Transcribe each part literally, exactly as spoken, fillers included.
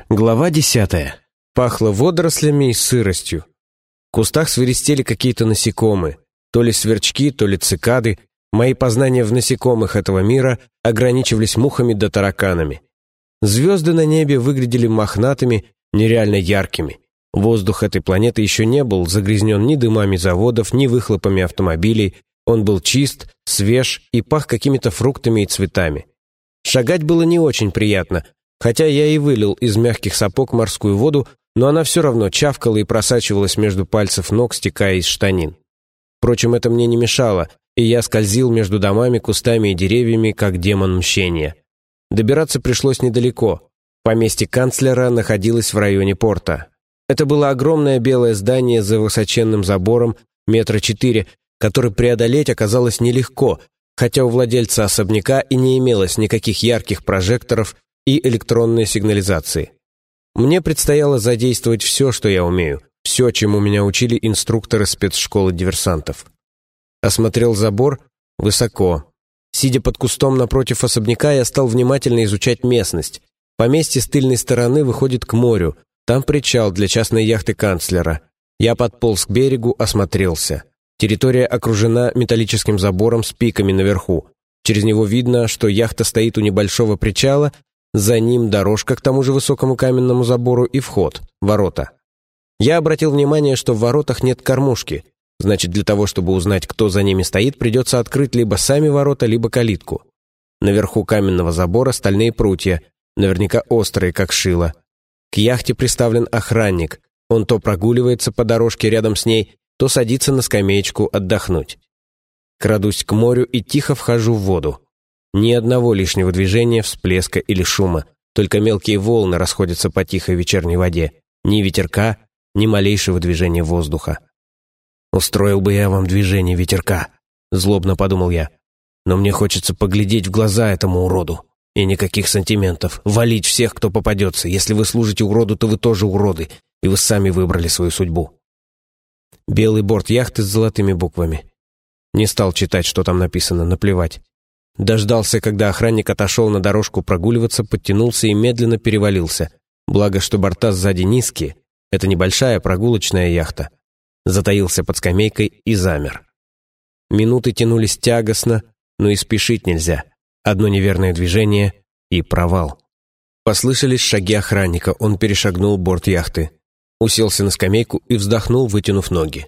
Глава десятая. Пахло водорослями и сыростью. В кустах свиристели какие-то насекомые. То ли сверчки, то ли цикады. Мои познания в насекомых этого мира ограничивались мухами да тараканами. Звезды на небе выглядели мохнатыми, нереально яркими. Воздух этой планеты еще не был загрязнен ни дымами заводов, ни выхлопами автомобилей. Он был чист, свеж и пах какими-то фруктами и цветами. Шагать было не очень приятно, хотя я и вылил из мягких сапог морскую воду, но она все равно чавкала и просачивалась между пальцев ног, стекая из штанин. Впрочем, это мне не мешало, и я скользил между домами, кустами и деревьями, как демон мщения. Добираться пришлось недалеко. Поместье канцлера находилось в районе порта. Это было огромное белое здание за высоченным забором, метра четыре, который преодолеть оказалось нелегко, хотя у владельца особняка и не имелось никаких ярких прожекторов и электронной сигнализации. Мне предстояло задействовать все, что я умею, все, чему меня учили инструкторы спецшколы диверсантов. Осмотрел забор высоко. Сидя под кустом напротив особняка, я стал внимательно изучать местность. Поместье с тыльной стороны выходит к морю, там причал для частной яхты канцлера. Я подполз к берегу, осмотрелся. Территория окружена металлическим забором с пиками наверху. Через него видно, что яхта стоит у небольшого причала, за ним дорожка к тому же высокому каменному забору и вход, ворота. Я обратил внимание, что в воротах нет кормушки. Значит, для того, чтобы узнать, кто за ними стоит, придется открыть либо сами ворота, либо калитку. Наверху каменного забора стальные прутья, наверняка острые, как шило. К яхте приставлен охранник. Он то прогуливается по дорожке рядом с ней, то садится на скамеечку отдохнуть. Крадусь к морю и тихо вхожу в воду. Ни одного лишнего движения, всплеска или шума, только мелкие волны расходятся по тихой вечерней воде. Ни ветерка, ни малейшего движения воздуха. «Устроил бы я вам движение ветерка», — злобно подумал я. «Но мне хочется поглядеть в глаза этому уроду. И никаких сантиментов. Валить всех, кто попадется. Если вы служите уроду, то вы тоже уроды, и вы сами выбрали свою судьбу». Белый борт яхты с золотыми буквами. Не стал читать, что там написано, наплевать. Дождался, когда охранник отошел на дорожку прогуливаться, подтянулся и медленно перевалился. Благо, что борта сзади низкие. Это небольшая прогулочная яхта. Затаился под скамейкой и замер. Минуты тянулись тягостно, но и спешить нельзя. Одно неверное движение и провал. Послышались шаги охранника, он перешагнул борт яхты. Уселся на скамейку и вздохнул, вытянув ноги.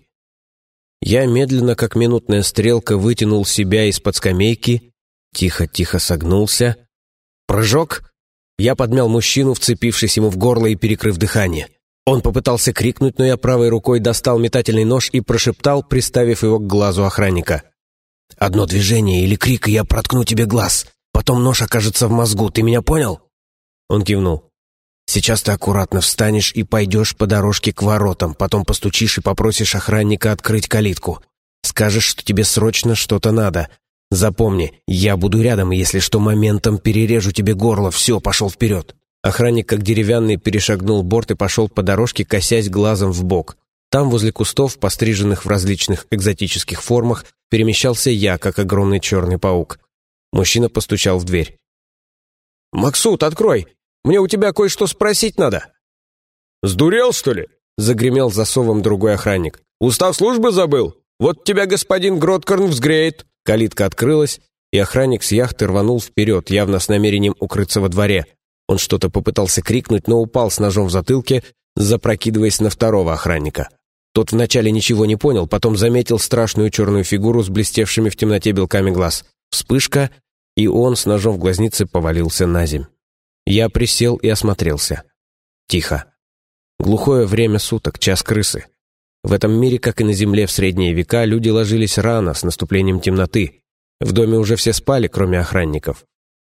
Я медленно, как минутная стрелка, вытянул себя из-под скамейки, тихо-тихо согнулся. Прыжок! Я подмял мужчину, вцепившись ему в горло и перекрыв дыхание. Он попытался крикнуть, но я правой рукой достал метательный нож и прошептал, приставив его к глазу охранника. «Одно движение или крик, и я проткну тебе глаз. Потом нож окажется в мозгу, ты меня понял?» Он кивнул. «Сейчас ты аккуратно встанешь и пойдешь по дорожке к воротам, потом постучишь и попросишь охранника открыть калитку. Скажешь, что тебе срочно что-то надо. Запомни, я буду рядом, и если что, моментом перережу тебе горло. Все, пошел вперед». Охранник, как деревянный, перешагнул борт и пошел по дорожке, косясь глазом в бок. Там, возле кустов, постриженных в различных экзотических формах, перемещался я, как огромный черный паук. Мужчина постучал в дверь. «Максут, открой! Мне у тебя кое-что спросить надо». «Сдурел, что ли?» — загремел засовом другой охранник. «Устав службы забыл? Вот тебя господин Гроткорн взгреет». Калитка открылась, и охранник с яхты рванул вперед, явно с намерением укрыться во дворе. Он что-то попытался крикнуть, но упал с ножом в затылке, запрокидываясь на второго охранника. Тот вначале ничего не понял, потом заметил страшную черную фигуру с блестевшими в темноте белками глаз. Вспышка, и он с ножом в глазнице повалился на земь. Я присел и осмотрелся. Тихо. Глухое время суток, час крысы. В этом мире, как и на земле в средние века, люди ложились рано, с наступлением темноты. В доме уже все спали, кроме охранников.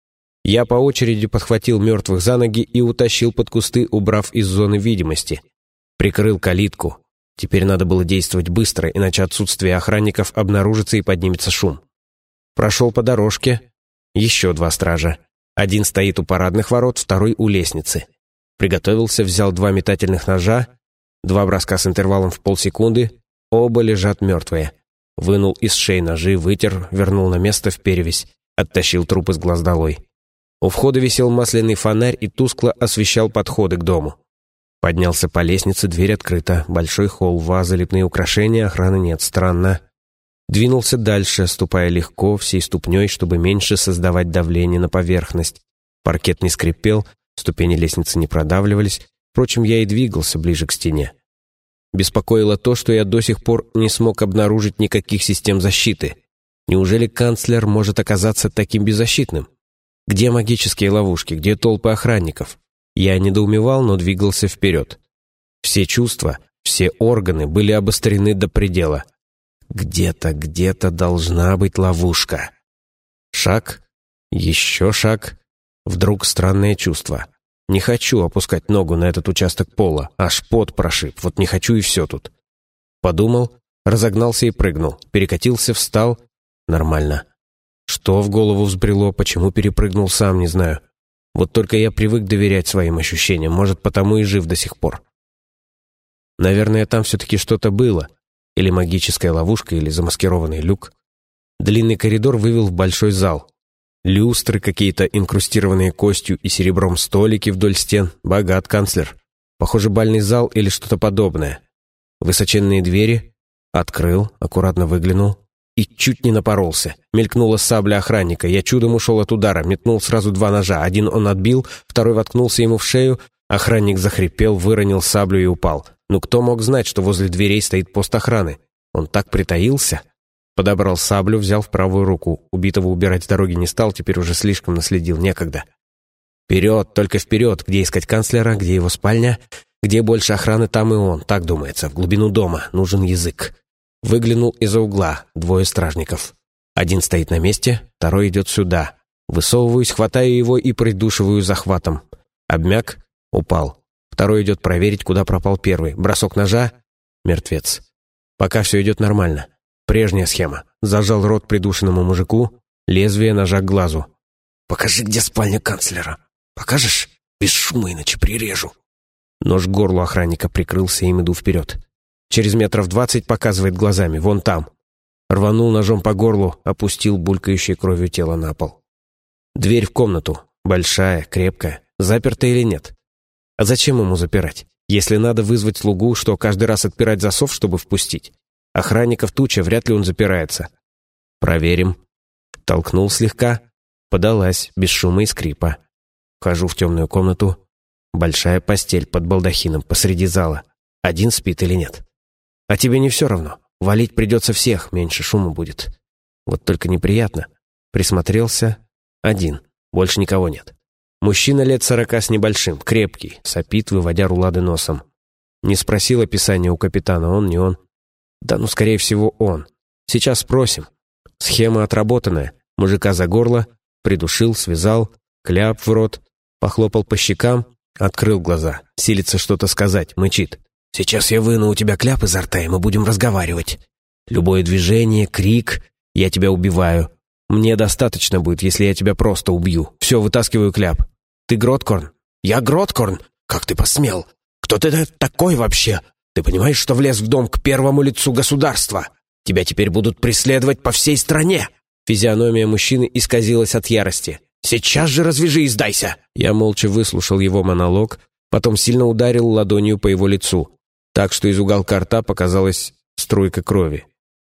Я по очереди подхватил мертвых за ноги и утащил под кусты, убрав из зоны видимости. Прикрыл калитку. Теперь надо было действовать быстро, иначе отсутствие охранников обнаружится и поднимется шум. Прошел по дорожке. Еще два стража. Один стоит у парадных ворот, второй у лестницы. Приготовился, взял два метательных ножа, два броска с интервалом в полсекунды, оба лежат мертвые. Вынул из шеи ножи, вытер, вернул на место в перевязь, оттащил труп из глаз долой. У входа висел масляный фонарь и тускло освещал подходы к дому. Поднялся по лестнице, дверь открыта. Большой холл, вазы, лепные украшения, охраны нет. Странно. Двинулся дальше, ступая легко, всей ступней, чтобы меньше создавать давление на поверхность. Паркет не скрипел, ступени лестницы не продавливались. Впрочем, я и двигался ближе к стене. Беспокоило то, что я до сих пор не смог обнаружить никаких систем защиты. Неужели канцлер может оказаться таким беззащитным? Где магические ловушки, где толпы охранников? Я недоумевал, но двигался вперед. Все чувства, все органы были обострены до предела. Где-то, где-то должна быть ловушка. Шаг, еще шаг. Вдруг странное чувство. Не хочу опускать ногу на этот участок пола, аж пот прошиб, вот не хочу и все тут. Подумал, разогнался и прыгнул, перекатился, встал. Нормально. Что в голову взбрело, почему перепрыгнул, сам не знаю. Вот только я привык доверять своим ощущениям, может, потому и жив до сих пор. Наверное, там все-таки что-то было. Или магическая ловушка, или замаскированный люк. Длинный коридор вывел в большой зал. Люстры какие-то, инкрустированные костью и серебром столики вдоль стен. Богат канцлер. Похоже, бальный зал или что-то подобное. Высоченные двери. Открыл, аккуратно выглянул. И чуть не напоролся. Мелькнула сабля охранника. Я чудом ушел от удара, метнул сразу два ножа. Один он отбил, второй воткнулся ему в шею. Охранник захрипел, выронил саблю и упал. Ну кто мог знать, что возле дверей стоит пост охраны? Он так притаился. Подобрал саблю, взял в правую руку. Убитого убирать с дороги не стал, теперь уже слишком наследил, некогда. Вперед, только вперед. Где искать канцлера, где его спальня? Где больше охраны, там и он. Так думается, в глубину дома. Нужен язык. Выглянул из-за угла. Двое стражников. Один стоит на месте, второй идет сюда. Высовываюсь, хватаю его и придушиваю захватом. Обмяк, упал. Второй идет проверить, куда пропал первый. Бросок ножа. Мертвец. Пока все идет нормально. Прежняя схема. Зажал рот придушенному мужику. Лезвие ножа к глазу. «Покажи, где спальня канцлера. Покажешь? Без шума, иначе прирежу». Нож к горлу охранника прикрылся, им иду вперед. Через метров двадцать показывает глазами. Вон там. Рванул ножом по горлу, опустил булькающее кровью тело на пол. Дверь в комнату. Большая, крепкая. Заперта или нет? А зачем ему запирать? Если надо вызвать слугу, что каждый раз отпирать засов, чтобы впустить? Охранников туча, вряд ли он запирается. Проверим. Толкнул слегка. Подалась, без шума и скрипа. Вхожу в темную комнату. Большая постель под балдахином посреди зала. Один спит или нет? А тебе не все равно. Валить придется всех, меньше шума будет. Вот только неприятно. Присмотрелся. Один. Больше никого нет. Мужчина лет сорока с небольшим, крепкий, сопит, выводя рулады носом. Не спросил описания у капитана, он не он. Да ну, скорее всего, он. Сейчас спросим. Схема отработанная. Мужика за горло, придушил, связал, кляп в рот, похлопал по щекам, открыл глаза, силится что-то сказать, мычит. «Сейчас я выну у тебя кляп изо рта, и мы будем разговаривать. Любое движение, крик, я тебя убиваю. Мне достаточно будет, если я тебя просто убью. Все, вытаскиваю кляп. Ты Гроткорн?» «Я Гроткорн? Как ты посмел? Кто ты такой вообще? Ты понимаешь, что влез в дом к первому лицу государства? Тебя теперь будут преследовать по всей стране!» Физиономия мужчины исказилась от ярости. «Сейчас же развяжи и сдайся!» Я молча выслушал его монолог, потом сильно ударил ладонью по его лицу, так что из уголка рта показалась струйка крови.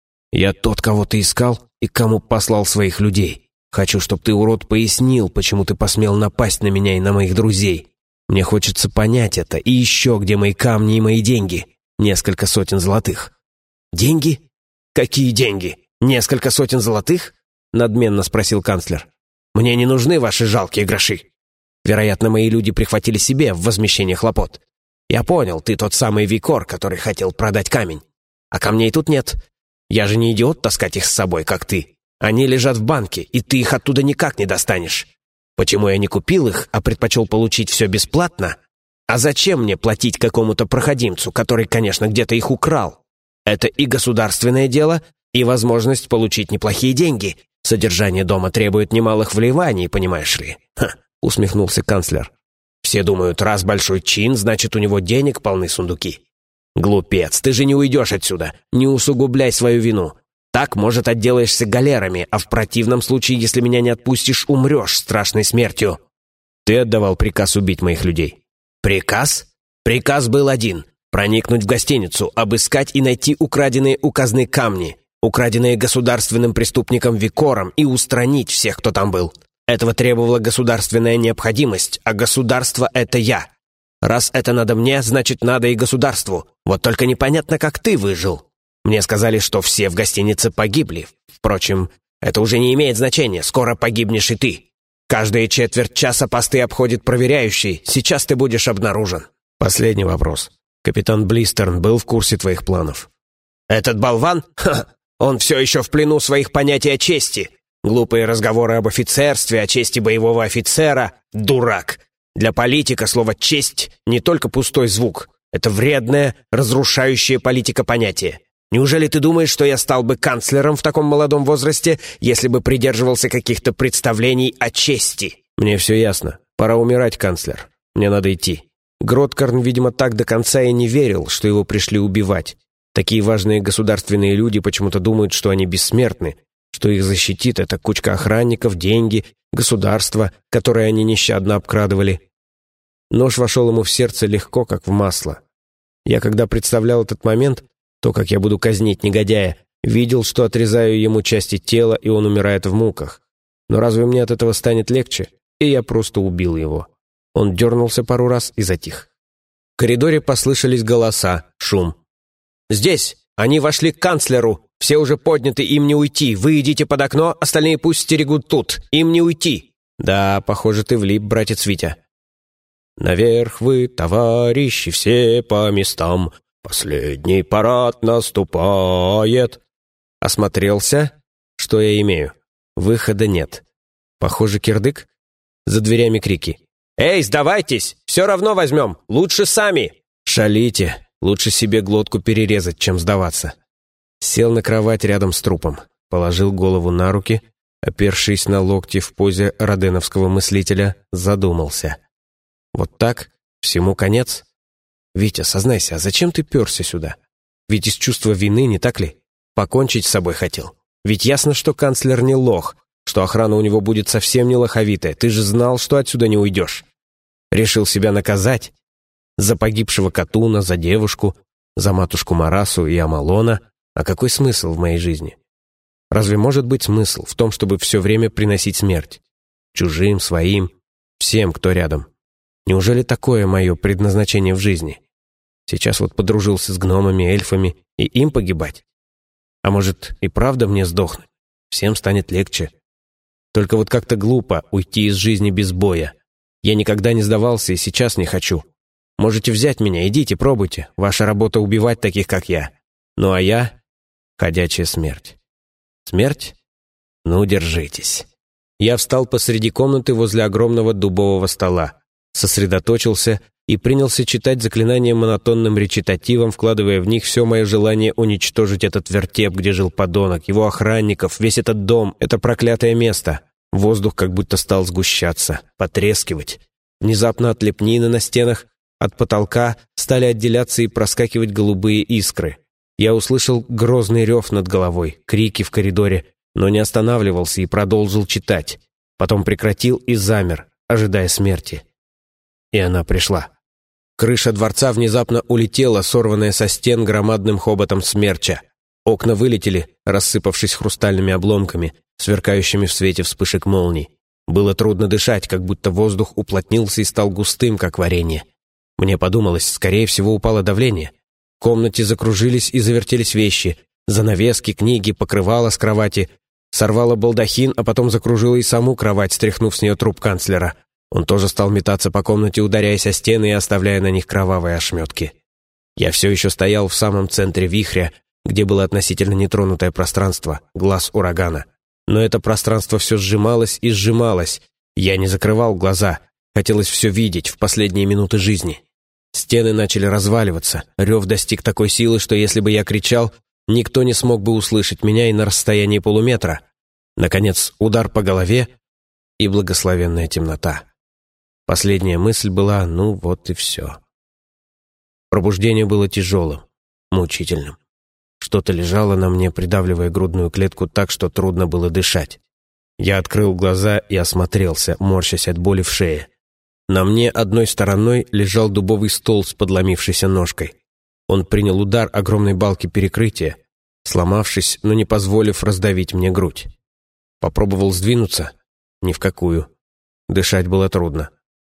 «Я тот, кого ты искал и кому послал своих людей. Хочу, чтобы ты, урод, пояснил, почему ты посмел напасть на меня и на моих друзей. Мне хочется понять это. И еще, где мои камни и мои деньги? Несколько сотен золотых». «Деньги? Какие деньги? Несколько сотен золотых?» — надменно спросил канцлер. «Мне не нужны ваши жалкие гроши. Вероятно, мои люди прихватили себе в возмещение хлопот. Я понял, ты тот самый Викор, который хотел продать камень. А камней тут нет. Я же не идиот таскать их с собой, как ты. Они лежат в банке, и ты их оттуда никак не достанешь. Почему я не купил их, а предпочел получить все бесплатно? А зачем мне платить какому-то проходимцу, который, конечно, где-то их украл? Это и государственное дело, и возможность получить неплохие деньги. Содержание дома требует немалых вливаний, понимаешь ли?» «Ха», — усмехнулся канцлер. «Все думают, раз большой чин, значит, у него денег полны сундуки. Глупец, ты же не уйдешь отсюда, не усугубляй свою вину. Так, может, отделаешься галерами, а в противном случае, если меня не отпустишь, умрешь страшной смертью. Ты отдавал приказ убить моих людей. Приказ? Приказ был один — проникнуть в гостиницу, обыскать и найти украденные у казны камни, украденные государственным преступником Викором, и устранить всех, кто там был. Этого требовала государственная необходимость, а государство — это я. Раз это надо мне, значит, надо и государству. Вот только непонятно, как ты выжил. Мне сказали, что все в гостинице погибли. Впрочем, это уже не имеет значения, скоро погибнешь и ты. Каждые четверть часа посты обходит проверяющий, сейчас ты будешь обнаружен. Последний вопрос. Капитан Блистерн был в курсе твоих планов? Этот болван? Ха! Он все еще в плену своих понятий о чести. Глупые разговоры об офицерстве, о чести боевого офицера. Дурак. Для политика слово «честь» не только пустой звук. Это вредное, разрушающее политика понятие. Неужели ты думаешь, что я стал бы канцлером в таком молодом возрасте, если бы придерживался каких-то представлений о чести? Мне все ясно. Пора умирать, канцлер. Мне надо идти. Гроткорн, видимо, так до конца и не верил, что его пришли убивать. Такие важные государственные люди почему-то думают, что они бессмертны, что их защитит эта кучка охранников, деньги, государство, которое они нещадно обкрадывали. Нож вошел ему в сердце легко, как в масло. Я, когда представлял этот момент, то, как я буду казнить негодяя, видел, что отрезаю ему части тела, и он умирает в муках. Но разве мне от этого станет легче? И я просто убил его. Он дернулся пару раз и затих. В коридоре послышались голоса, шум. «Здесь! Они вошли к канцлеру! Все уже подняты, им не уйти! Вы идите под окно, остальные пусть стерегут тут! Им не уйти!» «Да, похоже, ты влип, братец Витя». «Наверх вы, товарищи, все по местам! Последний парад наступает!» Осмотрелся. Что я имею? Выхода нет. Похоже, кирдык. За дверями крики. «Эй, сдавайтесь! Все равно возьмем! Лучше сами!» «Шалите! Лучше себе глотку перерезать, чем сдаваться!» Сел на кровать рядом с трупом. Положил голову на руки, опершись на локти в позе роденовского мыслителя, задумался. «Вот так? Всему конец?» «Витя, сознайся, а зачем ты перся сюда? Ведь из чувства вины, не так ли? Покончить с собой хотел. Ведь ясно, что канцлер не лох, что охрана у него будет совсем не лоховитая. Ты же знал, что отсюда не уйдешь. Решил себя наказать? За погибшего Катуна, за девушку, за матушку Марасу и Амалона. А какой смысл в моей жизни? Разве может быть смысл в том, чтобы все время приносить смерть? Чужим, своим, всем, кто рядом. Неужели такое мое предназначение в жизни? Сейчас вот подружился с гномами, эльфами, и им погибать? А может, и правда мне сдохнуть? Всем станет легче. Только вот как-то глупо уйти из жизни без боя. Я никогда не сдавался и сейчас не хочу. Можете взять меня, идите, пробуйте. Ваша работа убивать таких, как я. Ну а я — ходячая смерть. Смерть? Ну, держитесь. Я встал посреди комнаты возле огромного дубового стола, сосредоточился и принялся читать заклинания монотонным речитативом, вкладывая в них все мое желание уничтожить этот вертеп, где жил подонок, его охранников, весь этот дом, это проклятое место. Воздух как будто стал сгущаться, потрескивать. Внезапно от лепнины на стенах, от потолка стали отделяться и проскакивать голубые искры. Я услышал грозный рев над головой, крики в коридоре, но не останавливался и продолжил читать. Потом прекратил и замер, ожидая смерти. И она пришла. Крыша дворца внезапно улетела, сорванная со стен громадным хоботом смерча. Окна вылетели, рассыпавшись хрустальными обломками, сверкающими в свете вспышек молний. Было трудно дышать, как будто воздух уплотнился и стал густым, как варенье. Мне подумалось, скорее всего, упало давление. В комнате закружились и завертелись вещи. Занавески, книги, покрывало с кровати. Сорвало балдахин, а потом закружила и саму кровать, стряхнув с нее труп канцлера. Он тоже стал метаться по комнате, ударяясь о стены и оставляя на них кровавые ошметки. Я все еще стоял в самом центре вихря, где было относительно нетронутое пространство, глаз урагана. Но это пространство все сжималось и сжималось. Я не закрывал глаза. Хотелось все видеть в последние минуты жизни. Стены начали разваливаться. Рев достиг такой силы, что если бы я кричал, никто не смог бы услышать меня и на расстоянии полуметра. Наконец, удар по голове и благословенная темнота. Последняя мысль была: ну вот и все. Пробуждение было тяжелым, мучительным. Что Что-то лежало на мне, придавливая грудную клетку так, что трудно было дышать. Я открыл глаза и осмотрелся, морщась от боли в шее. На мне одной стороной лежал дубовый стол с подломившейся ножкой. Он принял удар огромной балки перекрытия, сломавшись, но не позволив раздавить мне грудь. Попробовал сдвинуться? Ни в какую. Дышать было трудно.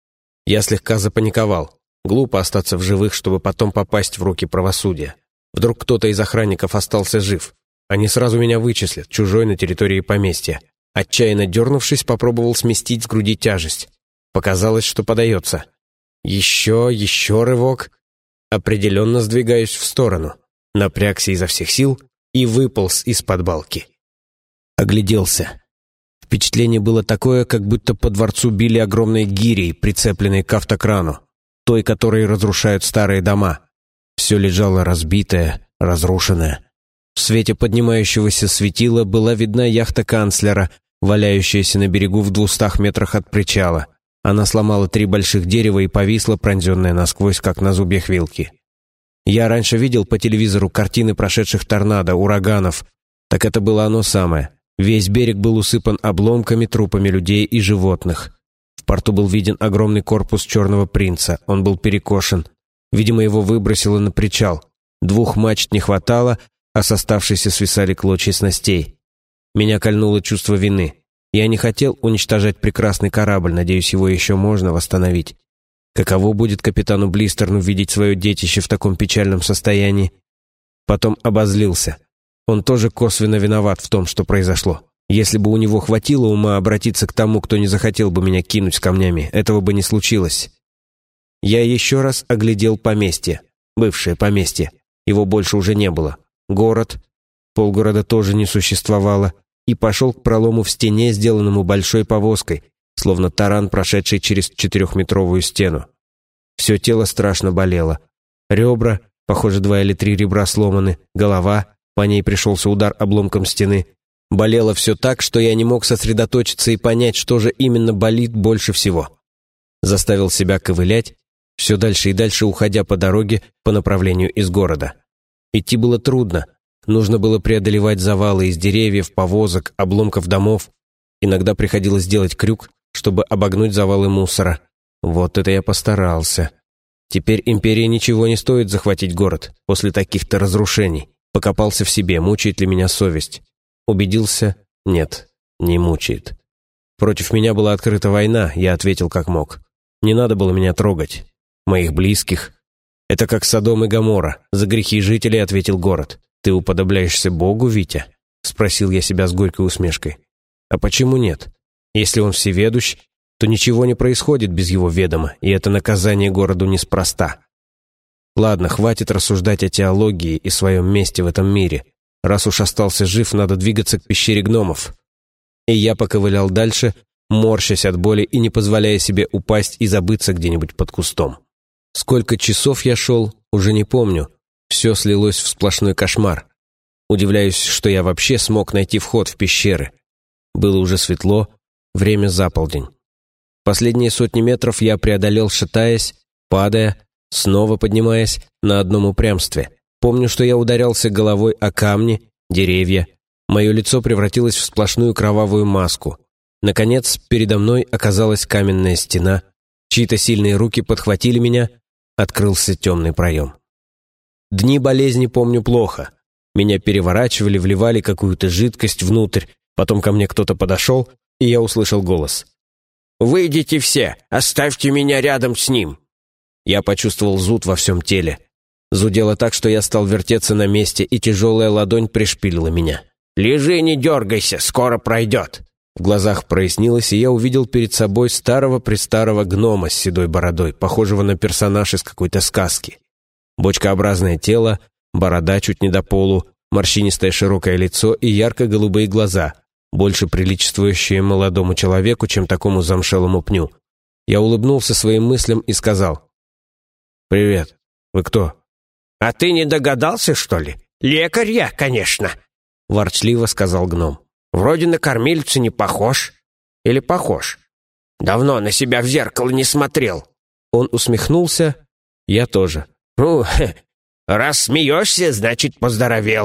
Я слегка запаниковал. Глупо остаться в живых, чтобы потом попасть в руки правосудия. Вдруг кто-то из охранников остался жив. Они сразу меня вычислят, чужой на территории поместья. Отчаянно дернувшись, попробовал сместить с груди тяжесть. Показалось, что подается. Еще, еще рывок. Определенно сдвигаюсь в сторону. Напрягся изо всех сил и выполз из-под балки. Огляделся. Впечатление было такое, как будто по дворцу били огромной гирей, прицепленной к автокрану, той, которой разрушают старые дома. Все лежало разбитое, разрушенное. В свете поднимающегося светила была видна яхта канцлера, валяющаяся на берегу в двухстах метрах от причала. Она сломала три больших дерева и повисла, пронзенная насквозь, как на зубьях вилки. Я раньше видел по телевизору картины прошедших торнадо, ураганов. Так это было оно самое. Весь берег был усыпан обломками, трупами людей и животных. В порту был виден огромный корпус Черного принца. Он был перекошен. Видимо, его выбросило на причал. Двух мачт не хватало, а с оставшейся свисали клочья снастей. Меня кольнуло чувство вины. Я не хотел уничтожать прекрасный корабль, надеюсь, его еще можно восстановить. Каково будет капитану Блистерну видеть свое детище в таком печальном состоянии? Потом обозлился. Он тоже косвенно виноват в том, что произошло. Если бы у него хватило ума обратиться к тому, кто не захотел бы меня кинуть с камнями, этого бы не случилось. Я еще раз оглядел поместье. Бывшее поместье. Его больше уже не было. Город. Полгорода тоже не существовало. И пошел к пролому в стене, сделанному большой повозкой, словно таран, прошедший через четырехметровую стену. Все тело страшно болело. Ребра, похоже, два или три ребра сломаны, голова, по ней пришелся удар обломком стены. Болело все так, что я не мог сосредоточиться и понять, что же именно болит больше всего. Заставил себя ковылять, все дальше и дальше уходя по дороге по направлению из города. Идти было трудно. Нужно было преодолевать завалы из деревьев, повозок, обломков домов. Иногда приходилось делать крюк, чтобы обогнуть завалы мусора. Вот это я постарался. Теперь империи ничего не стоит захватить город после таких-то разрушений. Покопался в себе, мучает ли меня совесть. Убедился? Нет, не мучает. Против меня была открыта война, я ответил как мог. Не надо было меня трогать. Моих близких. Это как Содом и Гоморра. За грехи жителей ответил город. «Ты уподобляешься Богу, Витя?» — спросил я себя с горькой усмешкой. «А почему нет? Если он всеведущ, то ничего не происходит без его ведома, и это наказание городу неспроста. Ладно, хватит рассуждать о теологии и своем месте в этом мире. Раз уж остался жив, надо двигаться к пещере гномов». И я поковылял дальше, морщась от боли и не позволяя себе упасть и забыться где-нибудь под кустом. Сколько часов я шел, уже не помню. Все слилось в сплошной кошмар. Удивляюсь, что я вообще смог найти вход в пещеры. Было уже светло, время за полдень. Последние сотни метров я преодолел, шатаясь, падая, снова поднимаясь на одном упрямстве. Помню, что я ударялся головой о камни, деревья. Мое лицо превратилось в сплошную кровавую маску. Наконец, передо мной оказалась каменная стена. Чьи-то сильные руки подхватили меня, открылся темный проем. Дни болезни помню плохо. Меня переворачивали, вливали какую-то жидкость внутрь. Потом ко мне кто-то подошел, и я услышал голос. «Выйдите все! Оставьте меня рядом с ним!» Я почувствовал зуд во всем теле. Зудело так, что я стал вертеться на месте, и тяжелая ладонь пришпилила меня. «Лежи, не дергайся, скоро пройдет!» В глазах прояснилось, и я увидел перед собой старого-престарого гнома с седой бородой, похожего на персонаж из какой-то сказки. Бочкообразное тело, борода чуть не до полу, морщинистое широкое лицо и ярко-голубые глаза, больше приличествующие молодому человеку, чем такому замшелому пню. Я улыбнулся своим мыслям и сказал: «Привет. Вы кто?» «А ты не догадался, что ли? Лекарь я, конечно», — ворчливо сказал гном. «Вроде на кормильца не похож. Или похож? Давно на себя в зеркало не смотрел». Он усмехнулся, я тоже. «Ну, раз смеешься, значит, поздоровел.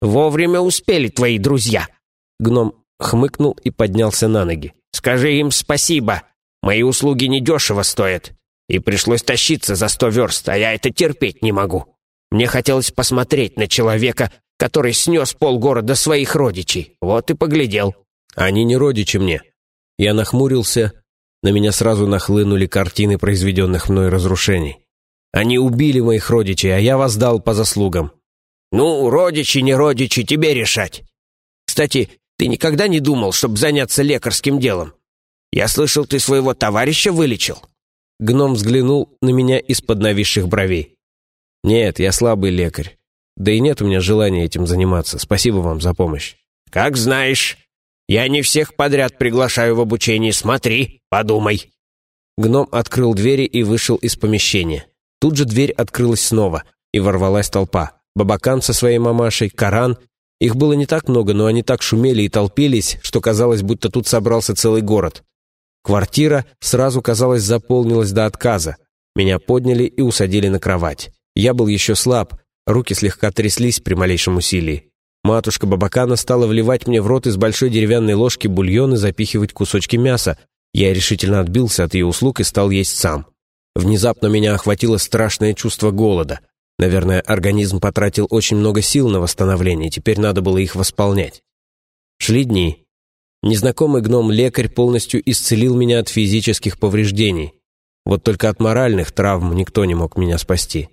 Вовремя успели твои друзья». Гном хмыкнул и поднялся на ноги. «Скажи им спасибо. Мои услуги недешево стоят. И пришлось тащиться за сто верст, а я это терпеть не могу. Мне хотелось посмотреть на человека, который снес полгорода своих родичей. Вот и поглядел». «Они не родичи мне». Я нахмурился. На меня сразу нахлынули картины произведенных мной разрушений. Они убили моих родичей, а я воздал по заслугам. «Ну, родичи, не родичи, тебе решать. Кстати, ты никогда не думал, чтобы заняться лекарским делом? Я слышал, ты своего товарища вылечил». Гном взглянул на меня из-под нависших бровей. «Нет, я слабый лекарь. Да и нет у меня желания этим заниматься. Спасибо вам за помощь». «Как знаешь. Я не всех подряд приглашаю в обучение. Смотри, подумай». Гном открыл двери и вышел из помещения. Тут же дверь открылась снова, и ворвалась толпа. Бабакан со своей мамашей, Каран. Их было не так много, но они так шумели и толпились, что казалось, будто тут собрался целый город. Квартира сразу, казалось, заполнилась до отказа. Меня подняли и усадили на кровать. Я был еще слаб, руки слегка тряслись при малейшем усилии. Матушка Бабакана стала вливать мне в рот из большой деревянной ложки бульон и запихивать кусочки мяса. Я решительно отбился от ее услуг и стал есть сам. Внезапно меня охватило страшное чувство голода. Наверное, организм потратил очень много сил на восстановление, теперь надо было их восполнять. Шли дни. Незнакомый гном-лекарь полностью исцелил меня от физических повреждений. Вот только от моральных травм никто не мог меня спасти.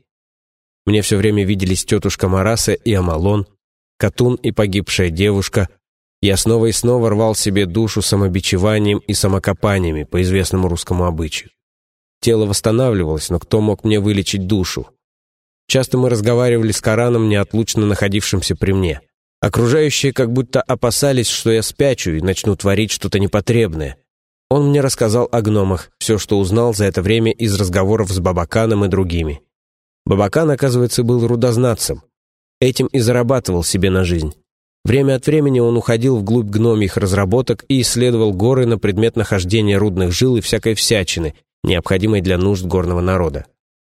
Мне все время виделись тетушка Мараса и Амалон, Катун и погибшая девушка. Я снова и снова рвал себе душу самобичеванием и самокопаниями по известному русскому обычаю. Тело восстанавливалось, но кто мог мне вылечить душу? Часто мы разговаривали с Кораном, неотлучно находившимся при мне. Окружающие как будто опасались, что я спячу и начну творить что-то непотребное. Он мне рассказал о гномах, все, что узнал за это время из разговоров с Бабаканом и другими. Бабакан, оказывается, был рудознатцем. Этим и зарабатывал себе на жизнь. Время от времени он уходил вглубь гномьих разработок и исследовал горы на предмет нахождения рудных жил и всякой всячины, необходимой для нужд горного народа.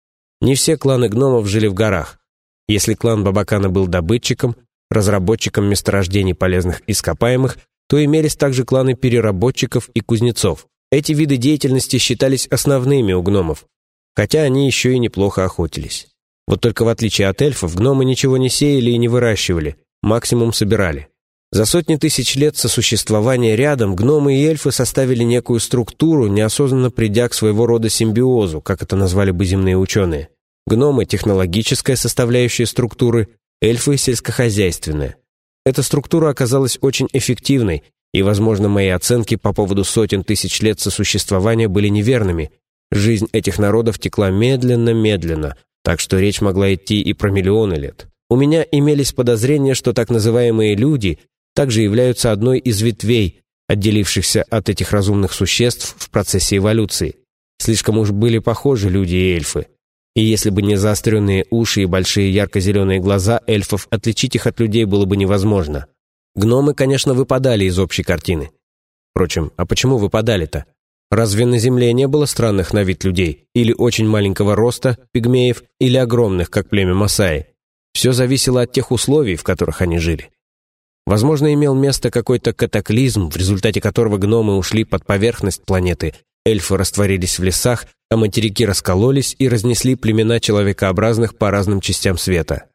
Не все кланы гномов жили в горах. Если клан Бабакана был добытчиком, разработчиком месторождений полезных ископаемых, то имелись также кланы переработчиков и кузнецов. Эти виды деятельности считались основными у гномов, хотя они еще и неплохо охотились. Вот только в отличие от эльфов, гномы ничего не сеяли и не выращивали, максимум собирали. За сотни тысяч лет сосуществования рядом гномы и эльфы составили некую структуру, неосознанно придя к своего рода симбиозу, как это назвали бы земные ученые. Гномы – технологическая составляющая структуры, эльфы – сельскохозяйственная. Эта структура оказалась очень эффективной, и, возможно, мои оценки по поводу сотен тысяч лет сосуществования были неверными. Жизнь этих народов текла медленно-медленно, так что речь могла идти и про миллионы лет. У меня имелись подозрения, что так называемые люди также являются одной из ветвей, отделившихся от этих разумных существ в процессе эволюции. Слишком уж были похожи люди и эльфы. И если бы не заостренные уши и большие ярко-зеленые глаза эльфов, отличить их от людей было бы невозможно. Гномы, конечно, выпадали из общей картины. Впрочем, а почему выпадали-то? Разве на Земле не было странных на вид людей, или очень маленького роста, пигмеев, или огромных, как племя Масаи? Все зависело от тех условий, в которых они жили. Возможно, имел место какой-то катаклизм, в результате которого гномы ушли под поверхность планеты, эльфы растворились в лесах, а материки раскололись и разнесли племена человекообразных по разным частям света.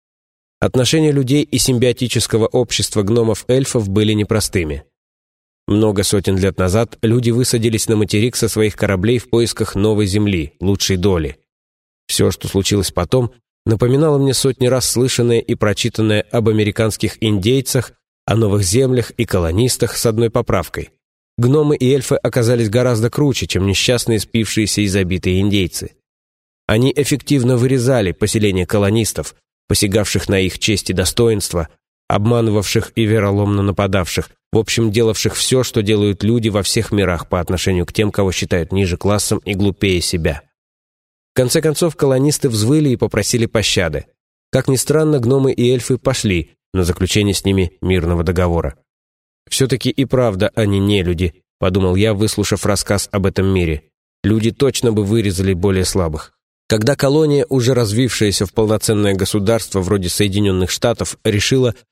Отношения людей и симбиотического общества гномов-эльфов были непростыми. Много сотен лет назад люди высадились на материк со своих кораблей в поисках новой земли, лучшей доли. Все, что случилось потом, напоминало мне сотни раз слышанное и прочитанное об американских индейцах, о новых землях и колонистах с одной поправкой. Гномы и эльфы оказались гораздо круче, чем несчастные спившиеся и забитые индейцы. Они эффективно вырезали поселения колонистов, посягавших на их честь и достоинство, обманывавших и вероломно нападавших, в общем, делавших все, что делают люди во всех мирах по отношению к тем, кого считают ниже классом и глупее себя. В конце концов, колонисты взвыли и попросили пощады. Как ни странно, гномы и эльфы пошли на заключение с ними мирного договора. «Все-таки и правда они не люди», — подумал я, выслушав рассказ об этом мире. «Люди точно бы вырезали более слабых». Когда колония, уже развившаяся в полноценное государство вроде Соединенных Штатов, решила,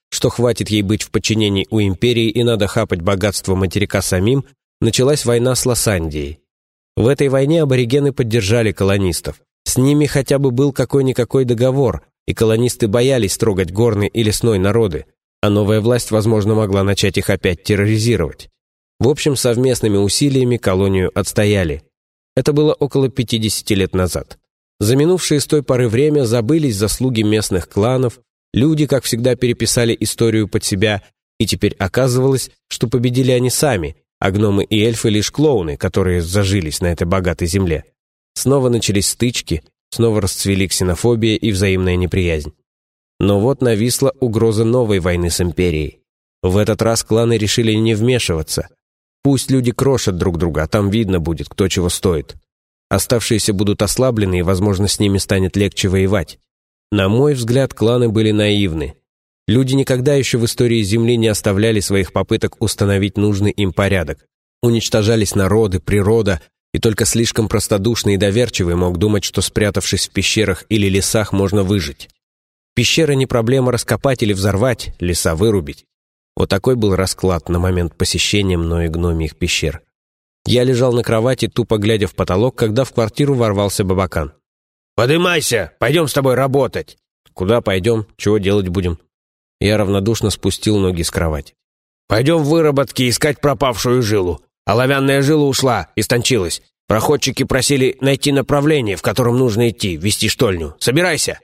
что хватит ей быть в подчинении у империи и надо хапать богатство материка самим, началась война с Лосандией. В этой войне аборигены поддержали колонистов. С ними хотя бы был какой-никакой договор, и колонисты боялись трогать горный и лесной народы, а новая власть, возможно, могла начать их опять терроризировать. В общем, совместными усилиями колонию отстояли. Это было около пятидесяти лет назад. За минувшее с той поры время забылись заслуги местных кланов, люди, как всегда, переписали историю под себя, и теперь оказывалось, что победили они сами, а гномы и эльфы лишь клоуны, которые зажились на этой богатой земле. Снова начались стычки, снова расцвели ксенофобия и взаимная неприязнь. Но вот нависла угроза новой войны с империей. В этот раз кланы решили не вмешиваться. Пусть люди крошат друг друга, а там видно будет, кто чего стоит. Оставшиеся будут ослаблены, и, возможно, с ними станет легче воевать. На мой взгляд, кланы были наивны. Люди никогда еще в истории Земли не оставляли своих попыток установить нужный им порядок. Уничтожались народы, природа, и только слишком простодушный и доверчивый мог думать, что, спрятавшись в пещерах или лесах, можно выжить. Пещеры не проблема раскопать или взорвать, леса вырубить. Вот такой был расклад на момент посещения мною гномьих пещер. Я лежал на кровати, тупо глядя в потолок, когда в квартиру ворвался Бабакан. «Подымайся, пойдем с тобой работать». «Куда пойдем? Чего делать будем?» Я равнодушно спустил ноги с кровати. «Пойдем в выработки искать пропавшую жилу. Оловянная жила ушла, истончилась. Проходчики просили найти направление, в котором нужно идти, вести штольню. Собирайся!»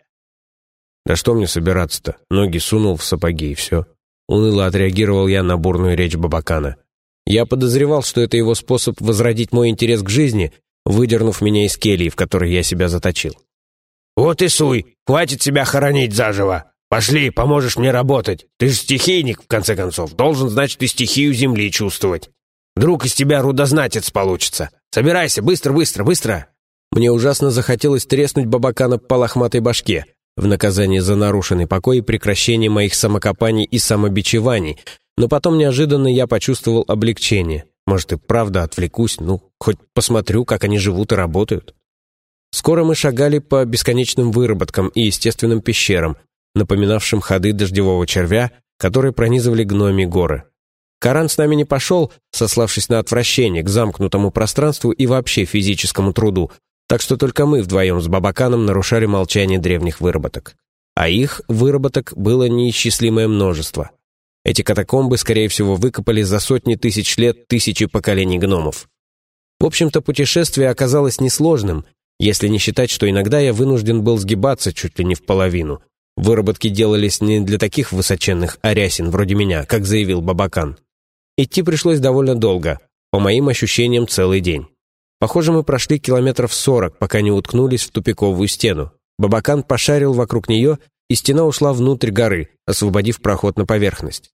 «Да что мне собираться-то? Ноги сунул в сапоги, и все». Уныло отреагировал я на бурную речь Бабакана. Я подозревал, что это его способ возродить мой интерес к жизни, выдернув меня из кельи, в которой я себя заточил. «Вот и суй! Хватит себя хоронить заживо! Пошли, поможешь мне работать! Ты же стихийник, в конце концов, должен, значит, и стихию земли чувствовать. Вдруг из тебя рудознатец получится! Собирайся, быстро, быстро, быстро!» Мне ужасно захотелось треснуть Бабакана по лохматой башке, в наказание за нарушенный покой и прекращение моих самокопаний и самобичеваний, но потом неожиданно я почувствовал облегчение. Может, и правда отвлекусь, ну, хоть посмотрю, как они живут и работают. Скоро мы шагали по бесконечным выработкам и естественным пещерам, напоминавшим ходы дождевого червя, которые пронизывали гномьи горы. Каран с нами не пошел, сославшись на отвращение к замкнутому пространству и вообще физическому труду, так что только мы вдвоем с Бабаканом нарушали молчание древних выработок. А их выработок было неисчислимое множество. Эти катакомбы, скорее всего, выкопали за сотни тысяч лет тысячи поколений гномов. В общем-то, путешествие оказалось несложным, если не считать, что иногда я вынужден был сгибаться чуть ли не в половину. Выработки делались не для таких высоченных арясин, вроде меня, как заявил Бабакан. Идти пришлось довольно долго, по моим ощущениям, целый день. Похоже, мы прошли километров сорок, пока не уткнулись в тупиковую стену. Бабакан пошарил вокруг нее, и стена ушла внутрь горы, освободив проход на поверхность.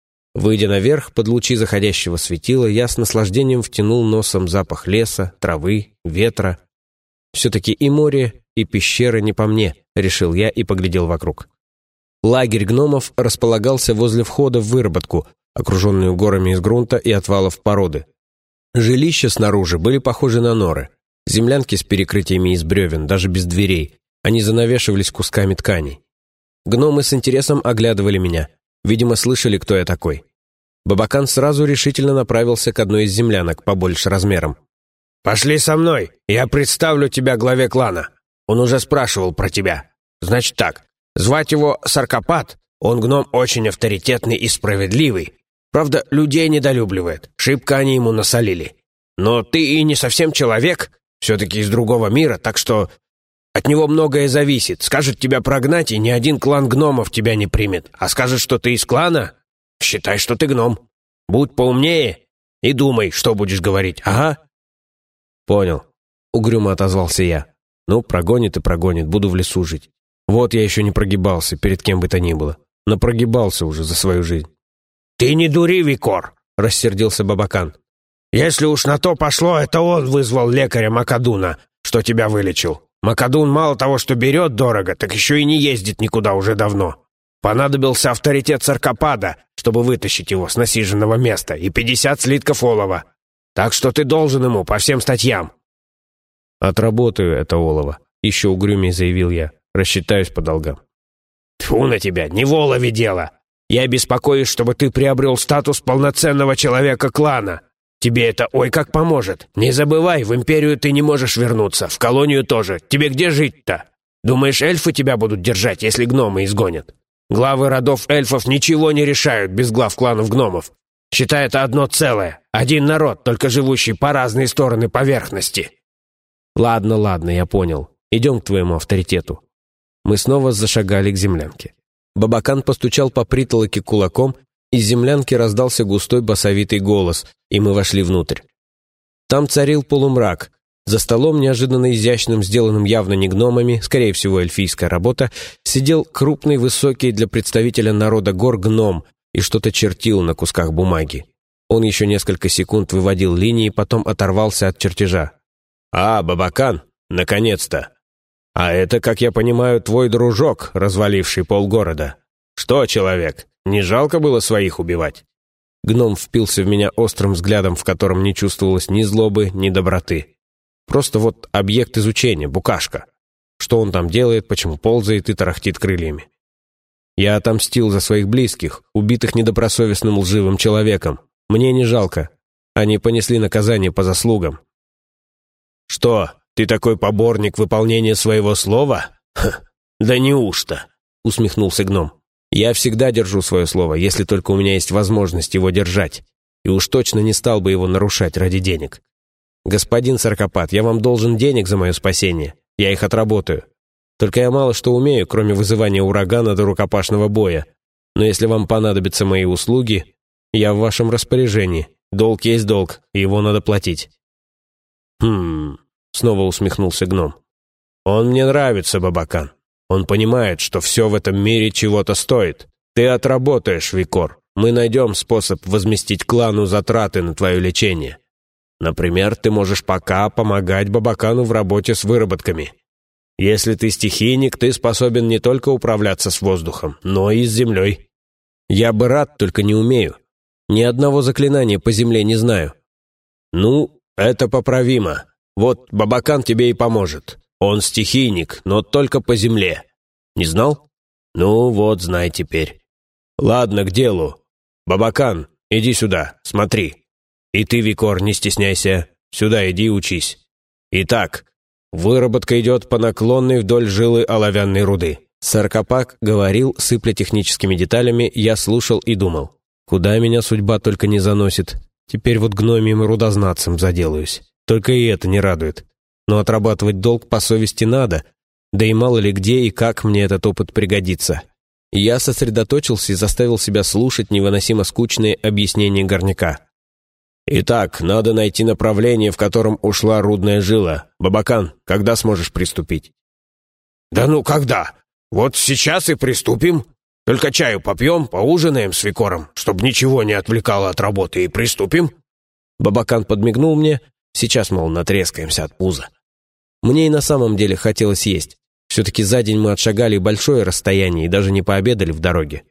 Выйдя наверх, под лучи заходящего светила, я с наслаждением втянул носом запах леса, травы, ветра. Все-таки и море, и пещеры не по мне, решил я и поглядел вокруг. Лагерь гномов располагался возле входа в выработку, окруженную горами из грунта и отвалов породы. Жилища снаружи были похожи на норы. Землянки с перекрытиями из бревен, даже без дверей. Они занавешивались кусками тканей. Гномы с интересом оглядывали меня. Видимо, слышали, кто я такой. Бабакан сразу решительно направился к одной из землянок, побольше размером. «Пошли со мной, я представлю тебя главе клана. Он уже спрашивал про тебя. Значит так, звать его Саркопат, он гном очень авторитетный и справедливый. Правда, людей недолюбливает, шибко они ему насолили. Но ты и не совсем человек, все-таки из другого мира, так что от него многое зависит. Скажет тебя прогнать, и ни один клан гномов тебя не примет. А скажет, что ты из клана, считай, что ты гном. Будь поумнее и думай, что будешь говорить, ага». «Понял», — угрюмо отозвался я. «Ну, прогонит и прогонит, буду в лесу жить. Вот я еще не прогибался перед кем бы то ни было, но прогибался уже за свою жизнь». «Ты не дури, Викор», — рассердился Бабакан. «Если уж на то пошло, это он вызвал лекаря Макадуна, что тебя вылечил. Макадун мало того, что берет дорого, так еще и не ездит никуда уже давно. Понадобился авторитет Саркопада, чтобы вытащить его с насиженного места, и пятьдесят слитков олова. Так что ты должен ему по всем статьям». «Отработаю это олово», — еще угрюмее заявил я. «Рассчитаюсь по долгам». «Тьфу на тебя, не в олове дело. Я беспокоюсь, чтобы ты приобрел статус полноценного человека клана. Тебе это ой как поможет. Не забывай, в Империю ты не можешь вернуться, в колонию тоже. Тебе где жить-то? Думаешь, эльфы тебя будут держать, если гномы изгонят? Главы родов эльфов ничего не решают без глав кланов гномов. Считай это одно целое. Один народ, только живущий по разные стороны поверхности». «Ладно, ладно, я понял. Идем к твоему авторитету». Мы снова зашагали к землянке. Бабакан постучал по притолоке кулаком, из землянки раздался густой басовитый голос, и мы вошли внутрь. Там царил полумрак. За столом, неожиданно изящным, сделанным явно не гномами, скорее всего, эльфийская работа, сидел крупный, высокий для представителя народа гор гном и что-то чертил на кусках бумаги. Он еще несколько секунд выводил линии, потом оторвался от чертежа. «А, Бабакан, наконец-то! А это, как я понимаю, твой дружок, разваливший полгорода. Что, человек, не жалко было своих убивать?» Гном впился в меня острым взглядом, в котором не чувствовалось ни злобы, ни доброты. Просто вот объект изучения, букашка. Что он там делает, почему ползает и тарахтит крыльями. Я отомстил за своих близких, убитых недобросовестным лживым человеком. Мне не жалко. Они понесли наказание по заслугам. «Что, ты такой поборник выполнения своего слова? Ха, да неужто?» — усмехнулся гном. «Я всегда держу свое слово, если только у меня есть возможность его держать. И уж точно не стал бы его нарушать ради денег. Господин Саркопат, я вам должен денег за мое спасение. Я их отработаю. Только я мало что умею, кроме вызывания урагана до рукопашного боя. Но если вам понадобятся мои услуги, я в вашем распоряжении. Долг есть долг, и его надо платить». «Хм...» — снова усмехнулся гном. «Он мне нравится, Бабакан. Он понимает, что все в этом мире чего-то стоит. Ты отработаешь, Викор. Мы найдем способ возместить клану затраты на твое лечение. Например, ты можешь пока помогать Бабакану в работе с выработками. Если ты стихийник, ты способен не только управляться с воздухом, но и с землей. Я бы рад, только не умею. Ни одного заклинания по земле не знаю». «Ну, это поправимо. Вот Бабакан тебе и поможет. Он стихийник, но только по земле. Не знал? Ну вот, знай теперь. Ладно, к делу. Бабакан, иди сюда, смотри. И ты, Викор, не стесняйся. Сюда иди учись. Итак, выработка идет по наклонной вдоль жилы оловянной руды». Саркопак говорил, сыпля техническими деталями, я слушал и думал. Куда меня судьба только не заносит. Теперь вот гномием и рудознатцем заделаюсь. Только и это не радует. Но отрабатывать долг по совести надо, да и мало ли где и как мне этот опыт пригодится. Я сосредоточился и заставил себя слушать невыносимо скучные объяснения горняка. «Итак, надо найти направление, в котором ушла рудная жила. Бабакан, когда сможешь приступить?» «Да ну когда? Вот сейчас и приступим. Только чаю попьем, поужинаем с Викором, чтобы ничего не отвлекало от работы, и приступим». Бабакан подмигнул мне. Сейчас, мол, натрескаемся от пуза. Мне и на самом деле хотелось есть. Все-таки за день мы отшагали большое расстояние и даже не пообедали в дороге.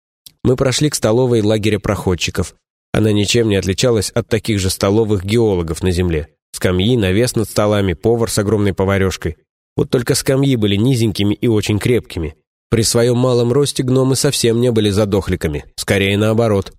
Мы прошли к столовой лагеря проходчиков. Она ничем не отличалась от таких же столовых геологов на земле. Скамьи, навес над столами, повар с огромной поварешкой. Вот только скамьи были низенькими и очень крепкими. При своем малом росте гномы совсем не были задохликами, скорее наоборот.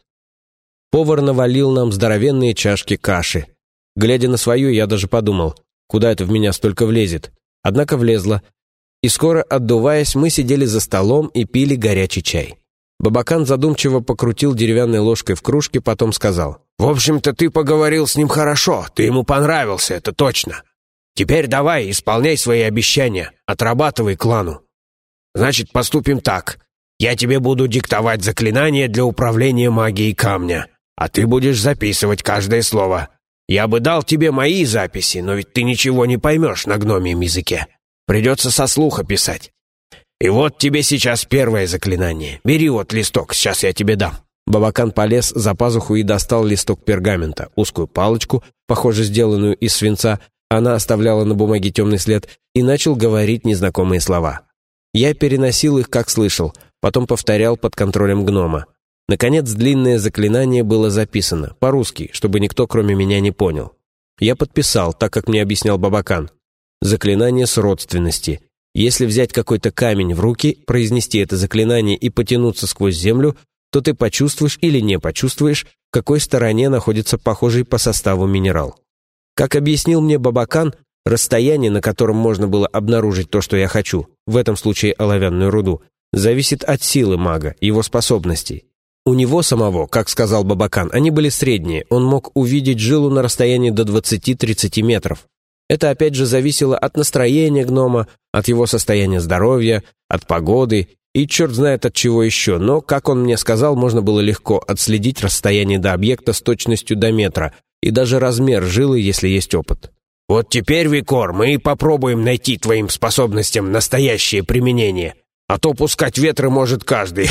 Повар навалил нам здоровенные чашки каши. Глядя на свою, я даже подумал, куда это в меня столько влезет. Однако влезло. И скоро, отдуваясь, мы сидели за столом и пили горячий чай. Бабакан задумчиво покрутил деревянной ложкой в кружке, потом сказал: «В общем-то, ты поговорил с ним хорошо, ты ему понравился, это точно. Теперь давай, исполняй свои обещания, отрабатывай клану. Значит, поступим так. Я тебе буду диктовать заклинания для управления магией камня, а ты будешь записывать каждое слово. Я бы дал тебе мои записи, но ведь ты ничего не поймешь на гномьем языке. Придется со слуха писать. И вот тебе сейчас первое заклинание. Бери вот листок, сейчас я тебе дам». Бабакан полез за пазуху и достал листок пергамента, узкую палочку, похоже, сделанную из свинца. Она оставляла на бумаге темный след, и начал говорить незнакомые слова. Я переносил их, как слышал, потом повторял под контролем гнома. Наконец, длинное заклинание было записано, по-русски, чтобы никто, кроме меня, не понял. Я подписал, так как мне объяснял Бабакан. Заклинание сродственности. Если взять какой-то камень в руки, произнести это заклинание и потянуться сквозь землю, то ты почувствуешь или не почувствуешь, в какой стороне находится похожий по составу минерал. Как объяснил мне Бабакан, расстояние, на котором можно было обнаружить то, что я хочу, в этом случае оловянную руду, зависит от силы мага, его способностей. У него самого, как сказал Бабакан, они были средние, он мог увидеть жилу на расстоянии до двадцати-тридцати метров. Это опять же зависело от настроения гнома, от его состояния здоровья, от погоды и черт знает от чего еще, но, как он мне сказал, можно было легко отследить расстояние до объекта с точностью до метра и даже размер жилы, если есть опыт. «Вот теперь, Викор, мы и попробуем найти твоим способностям настоящее применение, а то пускать ветры может каждый».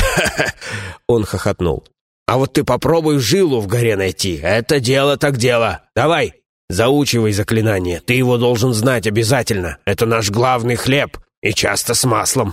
Он хохотнул. «А вот ты попробуй жилу в горе найти, это дело так дело. Давай, заучивай заклинание, ты его должен знать обязательно, это наш главный хлеб, и часто с маслом».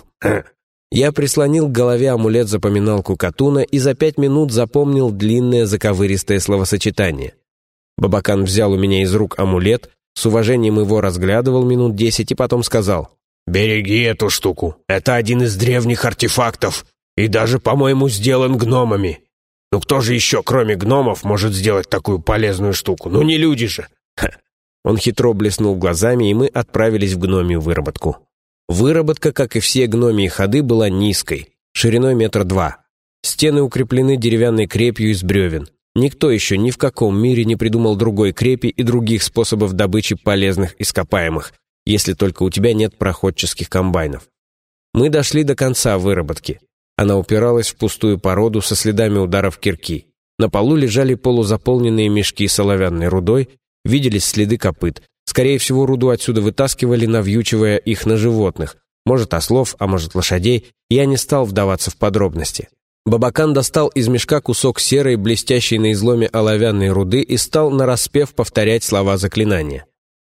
Я прислонил к голове амулет-запоминалку Катуна и за пять минут запомнил длинное заковыристое словосочетание. Бабакан взял у меня из рук амулет, с уважением его разглядывал минут десять и потом сказал: «Береги эту штуку, это один из древних артефактов, и даже, по-моему, сделан гномами. Ну кто же еще, кроме гномов, может сделать такую полезную штуку? Ну не люди же!» Ха. Он хитро блеснул глазами, и мы отправились в гномию выработку. Выработка, как и все гномии ходы, была низкой, шириной метра два. Стены укреплены деревянной крепью из бревен. Никто еще ни в каком мире не придумал другой крепи и других способов добычи полезных ископаемых, если только у тебя нет проходческих комбайнов. Мы дошли до конца выработки. Она упиралась в пустую породу со следами ударов кирки. На полу лежали полузаполненные мешки с оловянной рудой, виделись следы копыт. Скорее всего, руду отсюда вытаскивали, навьючивая их на животных. Может, ослов, а может, лошадей. Я не стал вдаваться в подробности. Бабакан достал из мешка кусок серой, блестящей на изломе оловянной руды и стал нараспев повторять слова заклинания.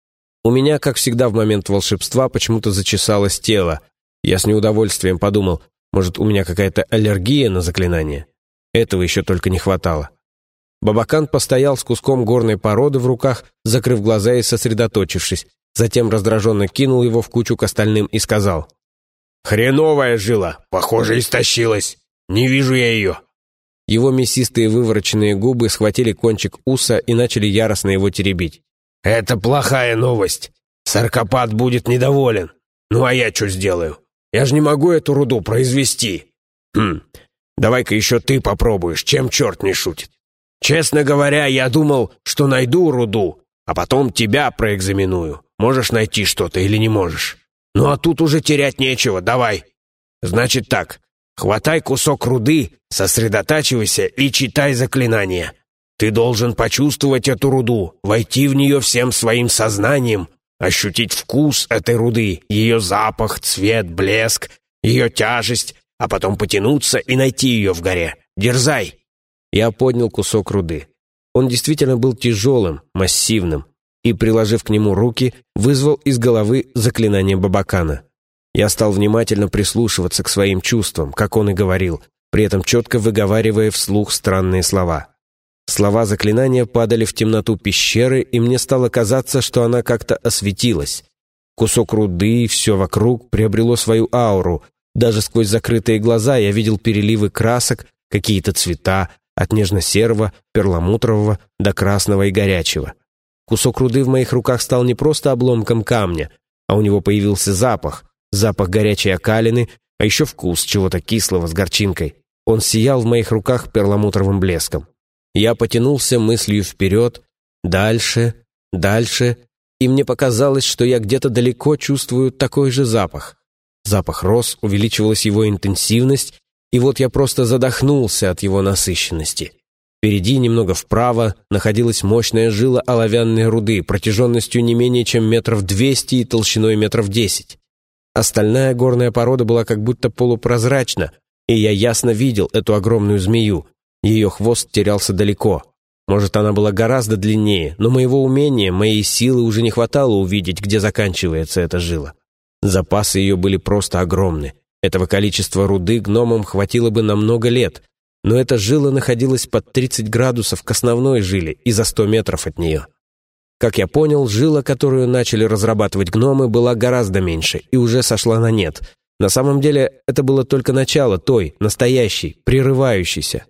У меня, как всегда в момент волшебства, почему-то зачесалось тело. Я с неудовольствием подумал, может, у меня какая-то аллергия на заклинание? Этого еще только не хватало. Бабакан постоял с куском горной породы в руках, закрыв глаза и сосредоточившись, затем раздраженно кинул его в кучу к остальным и сказал: «Хреновая жила, похоже, истощилась. Не вижу я ее». Его мясистые вывороченные губы схватили кончик уса и начали яростно его теребить. «Это плохая новость. Саркопат будет недоволен. Ну а я что сделаю? Я же не могу эту руду произвести. Хм, давай-ка еще ты попробуешь, чем черт не шутит. Честно говоря, я думал, что найду руду, а потом тебя проэкзаменую. Можешь найти что-то или не можешь. Ну а тут уже терять нечего, давай. Значит так, хватай кусок руды, сосредотачивайся и читай заклинание. Ты должен почувствовать эту руду, войти в нее всем своим сознанием, ощутить вкус этой руды, ее запах, цвет, блеск, ее тяжесть, а потом потянуться и найти ее в горе. Дерзай!» Я поднял кусок руды. Он действительно был тяжелым, массивным, и, приложив к нему руки, вызвал из головы заклинание Бабакана. Я стал внимательно прислушиваться к своим чувствам, как он и говорил, при этом четко выговаривая вслух странные слова. Слова заклинания падали в темноту пещеры, и мне стало казаться, что она как-то осветилась. Кусок руды и все вокруг приобрело свою ауру. Даже сквозь закрытые глаза я видел переливы красок, какие-то цвета, от нежно-серого, перламутрового до красного и горячего. Кусок руды в моих руках стал не просто обломком камня, а у него появился запах, запах горячей окалины, а еще вкус чего-то кислого с горчинкой. Он сиял в моих руках перламутровым блеском. Я потянулся мыслью вперед, дальше, дальше, и мне показалось, что я где-то далеко чувствую такой же запах. Запах рос, увеличивалась его интенсивность, и вот я просто задохнулся от его насыщенности. Впереди, немного вправо, находилась мощная жила оловянной руды, протяженностью не менее чем метров двести и толщиной метров десять. Остальная горная порода была как будто полупрозрачна, и я ясно видел эту огромную змею. Ее хвост терялся далеко. Может, она была гораздо длиннее, но моего умения, моей силы уже не хватало увидеть, где заканчивается эта жила. Запасы ее были просто огромны. Этого количества руды гномам хватило бы на много лет, но эта жила находилась под тридцать градусов к основной жиле и за сто метров от нее. Как я понял, жила, которую начали разрабатывать гномы, была гораздо меньше и уже сошла на нет. На самом деле, это было только начало той, настоящей, прерывающейся.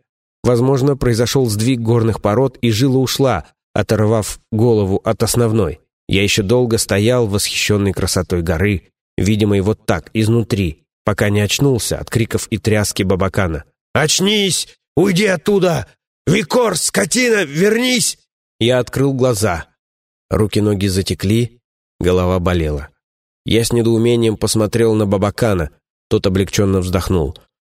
Возможно, произошел сдвиг горных пород, и жила ушла, оторвав голову от основной. Я еще долго стоял, восхищенный красотой горы, видимой вот так, изнутри, пока не очнулся от криков и тряски Бабакана. «Очнись! Уйди оттуда! Викор, скотина, вернись!» Я открыл глаза. Руки-ноги затекли, голова болела. Я с недоумением посмотрел на Бабакана. Тот облегченно вздохнул.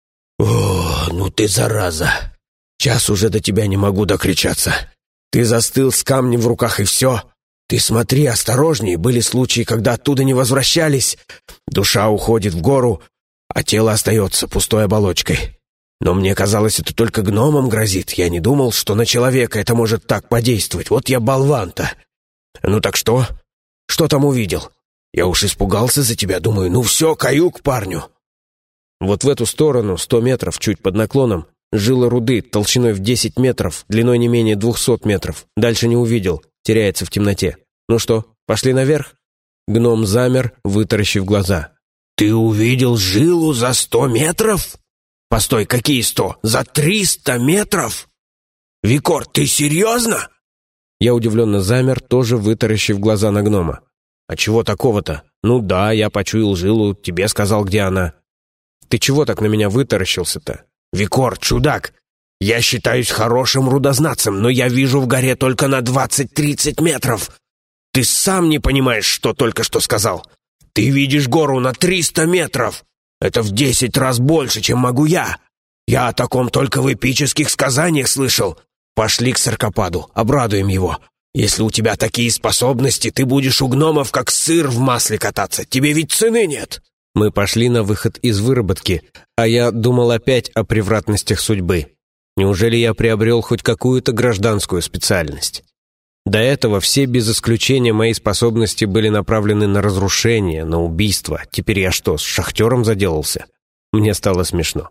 «О, ну ты зараза! Час уже до тебя не могу докричаться. Ты застыл с камнем в руках, и все. Ты смотри, осторожней, были случаи, когда оттуда не возвращались. Душа уходит в гору, а тело остается пустой оболочкой. Но мне казалось, это только гномам грозит. Я не думал, что на человека это может так подействовать. Вот я болван-то. Ну так что? Что там увидел? Я уж испугался за тебя, думаю, ну все, каю к парню». Вот в эту сторону, сто метров, чуть под наклоном, жила руды толщиной в десять метров, длиной не менее двухсот метров. Дальше не увидел, теряется в темноте. Ну что, пошли наверх? Гном замер, вытаращив глаза. «Ты увидел жилу за сто метров? Постой, какие сто? За триста метров? Викор, ты серьезно?» Я удивленно замер, тоже вытаращив глаза на гнома. «А чего такого-то? Ну да, я почуял жилу, тебе сказал, где она». «Ты чего так на меня вытаращился-то?» «Викор, чудак, я считаюсь хорошим рудознатцем, но я вижу в горе только на двадцать-тридцать метров. Ты сам не понимаешь, что только что сказал. Ты видишь гору на триста метров. Это в десять раз больше, чем могу я. Я о таком только в эпических сказаниях слышал. Пошли к Саркопаду, обрадуем его. Если у тебя такие способности, ты будешь у гномов как сыр в масле кататься. Тебе ведь цены нет». Мы пошли на выход из выработки, а я думал опять о превратностях судьбы. Неужели я приобрел хоть какую-то гражданскую специальность? До этого все без исключения мои способности были направлены на разрушение, на убийство. Теперь я что, с шахтером заделался? Мне стало смешно.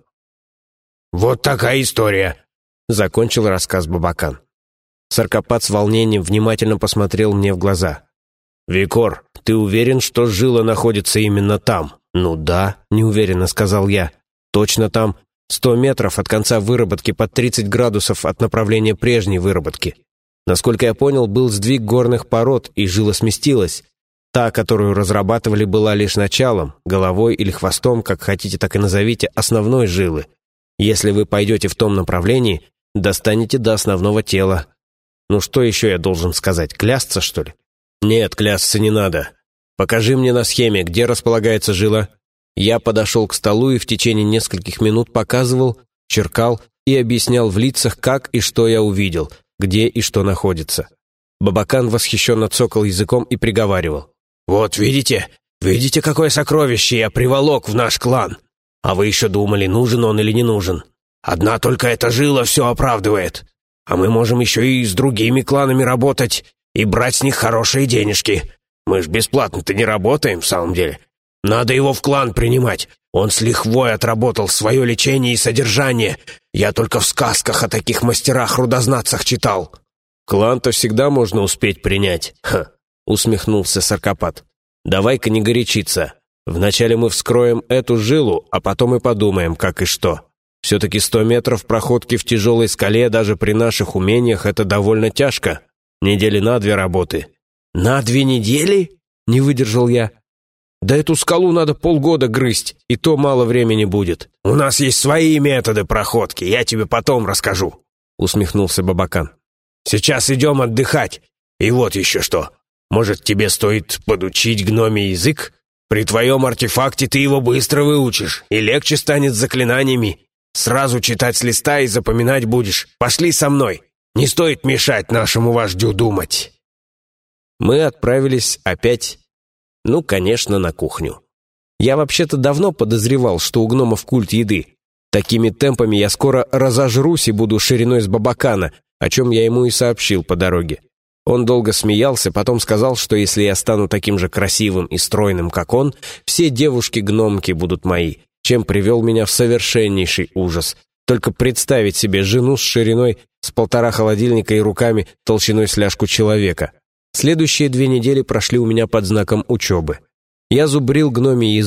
«Вот такая история», — закончил рассказ Бабакан. Саркопад с волнением внимательно посмотрел мне в глаза. «Викор, ты уверен, что жила находится именно там?» «Ну да», — неуверенно сказал я. «Точно там. Сто метров от конца выработки под тридцать градусов от направления прежней выработки. Насколько я понял, был сдвиг горных пород, и жила сместилась. Та, которую разрабатывали, была лишь началом, головой или хвостом, как хотите, так и назовите, основной жилы. Если вы пойдете в том направлении, достанете до основного тела. Ну что еще я должен сказать, клясться, что ли?» «Нет, клясться не надо. Покажи мне на схеме, где располагается жила». Я подошел к столу и в течение нескольких минут показывал, черкал и объяснял в лицах, как и что я увидел, где и что находится. Бабакан восхищенно цокал языком и приговаривал. «Вот видите? Видите, какое сокровище я приволок в наш клан? А вы еще думали, нужен он или не нужен? Одна только эта жила все оправдывает. А мы можем еще и с другими кланами работать и брать с них хорошие денежки. Мы ж бесплатно-то не работаем, в самом деле. Надо его в клан принимать. Он с лихвой отработал свое лечение и содержание. Я только в сказках о таких мастерах-рудознатцах читал». «Клан-то всегда можно успеть принять», — ха, усмехнулся Саркопад. «Давай-ка не горячиться. Вначале мы вскроем эту жилу, а потом и подумаем, как и что. Все-таки сто метров проходки в тяжелой скале даже при наших умениях — это довольно тяжко. Недели на две работы». «На две недели?» — не выдержал я. «Да эту скалу надо полгода грызть, и то мало времени будет». «У нас есть свои методы проходки, я тебе потом расскажу», — усмехнулся Бабакан. «Сейчас идем отдыхать. И вот еще что. Может, тебе стоит подучить гномий язык? При твоем артефакте ты его быстро выучишь, и легче станет с заклинаниями. Сразу читать с листа и запоминать будешь. Пошли со мной. Не стоит мешать нашему вождю думать». Мы отправились опять, ну, конечно, на кухню. Я вообще-то давно подозревал, что у гномов культ еды. Такими темпами я скоро разожрусь и буду шириной с Бабакана, о чем я ему и сообщил по дороге. Он долго смеялся, потом сказал, что если я стану таким же красивым и стройным, как он, все девушки-гномки будут мои, чем привел меня в совершеннейший ужас. Только представить себе жену с шириной с полтора холодильника и руками толщиной с ляжку человека. Следующие две недели прошли у меня под знаком учебы. Я зубрил гномий язык,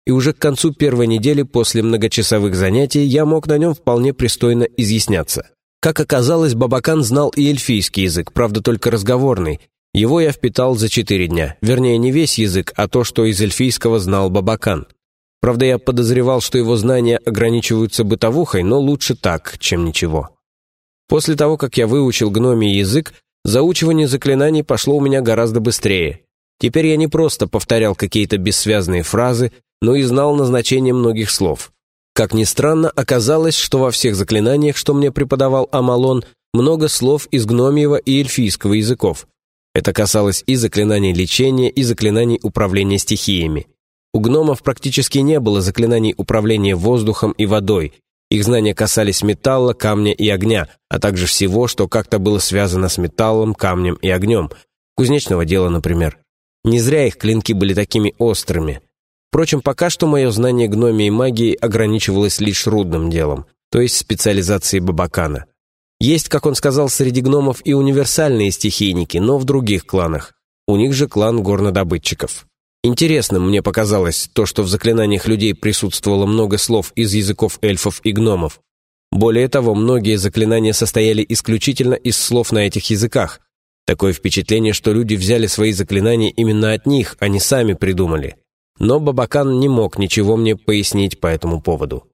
и уже к концу первой недели после многочасовых занятий я мог на нем вполне пристойно изъясняться. Как оказалось, Бабакан знал и эльфийский язык, правда только разговорный. Его я впитал за четыре дня, вернее не весь язык, а то, что из эльфийского знал Бабакан. Правда, я подозревал, что его знания ограничиваются бытовухой, но лучше так, чем ничего. После того, как я выучил гномий язык, заучивание заклинаний пошло у меня гораздо быстрее. Теперь я не просто повторял какие-то бессвязные фразы, но и знал назначение многих слов. Как ни странно, оказалось, что во всех заклинаниях, что мне преподавал Амалон, много слов из гномьего и эльфийского языков. Это касалось и заклинаний лечения, и заклинаний управления стихиями. У гномов практически не было заклинаний управления воздухом и водой. Их знания касались металла, камня и огня, а также всего, что как-то было связано с металлом, камнем и огнем. Кузнечного дела, например. Не зря их клинки были такими острыми. Впрочем, пока что мое знание гномии и магии ограничивалось лишь рудным делом, то есть специализацией Бабакана. Есть, как он сказал, среди гномов и универсальные стихийники, но в других кланах. У них же клан горнодобытчиков. Интересным мне показалось то, что в заклинаниях людей присутствовало много слов из языков эльфов и гномов. Более того, многие заклинания состояли исключительно из слов на этих языках. Такое впечатление, что люди взяли свои заклинания именно от них, а не сами придумали. Но Бабакан не мог ничего мне пояснить по этому поводу.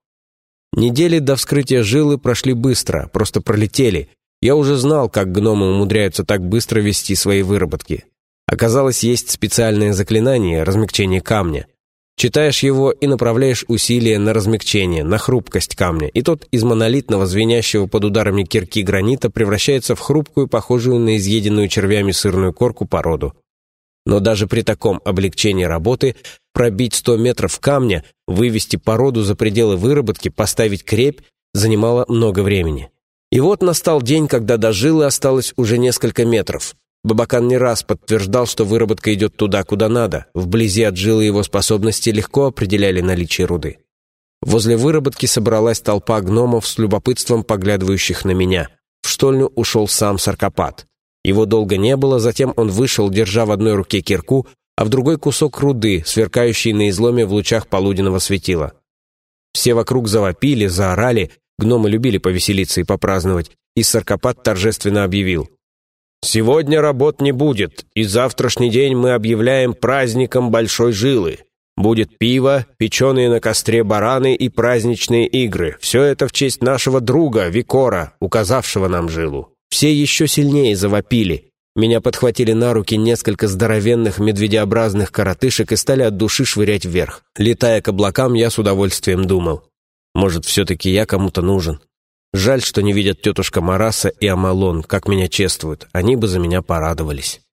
Недели до вскрытия жилы прошли быстро, просто пролетели. Я уже знал, как гномы умудряются так быстро вести свои выработки. Оказалось, есть специальное заклинание размягчение камня. Читаешь его и направляешь усилия на размягчение, на хрупкость камня, и тот из монолитного, звенящего под ударами кирки гранита превращается в хрупкую, похожую на изъеденную червями сырную корку породу. Но даже при таком облегчении работы пробить сто метров камня, вывести породу за пределы выработки, поставить крепь занимало много времени. И вот настал день, когда до жилы осталось уже несколько метров. Бабакан не раз подтверждал, что выработка идет туда, куда надо. Вблизи от жилы его способности легко определяли наличие руды. Возле выработки собралась толпа гномов с любопытством поглядывающих на меня. В штольню ушел сам Саркопат. Его долго не было, затем он вышел, держа в одной руке кирку, а в другой кусок руды, сверкающий на изломе в лучах полуденного светила. Все вокруг завопили, заорали, гномы любили повеселиться и попраздновать, и Саркопат торжественно объявил: «Сегодня работ не будет, и завтрашний день мы объявляем праздником Большой Жилы. Будет пиво, печеные на костре бараны и праздничные игры. Все это в честь нашего друга, Викора, указавшего нам жилу». Все еще сильнее завопили. Меня подхватили на руки несколько здоровенных медведеобразных коротышек и стали от души швырять вверх. Летая к облакам, я с удовольствием думал: может, все-таки я кому-то нужен. Жаль, что не видят тетушка Мараса и Амалон, как меня чествуют. Они бы за меня порадовались.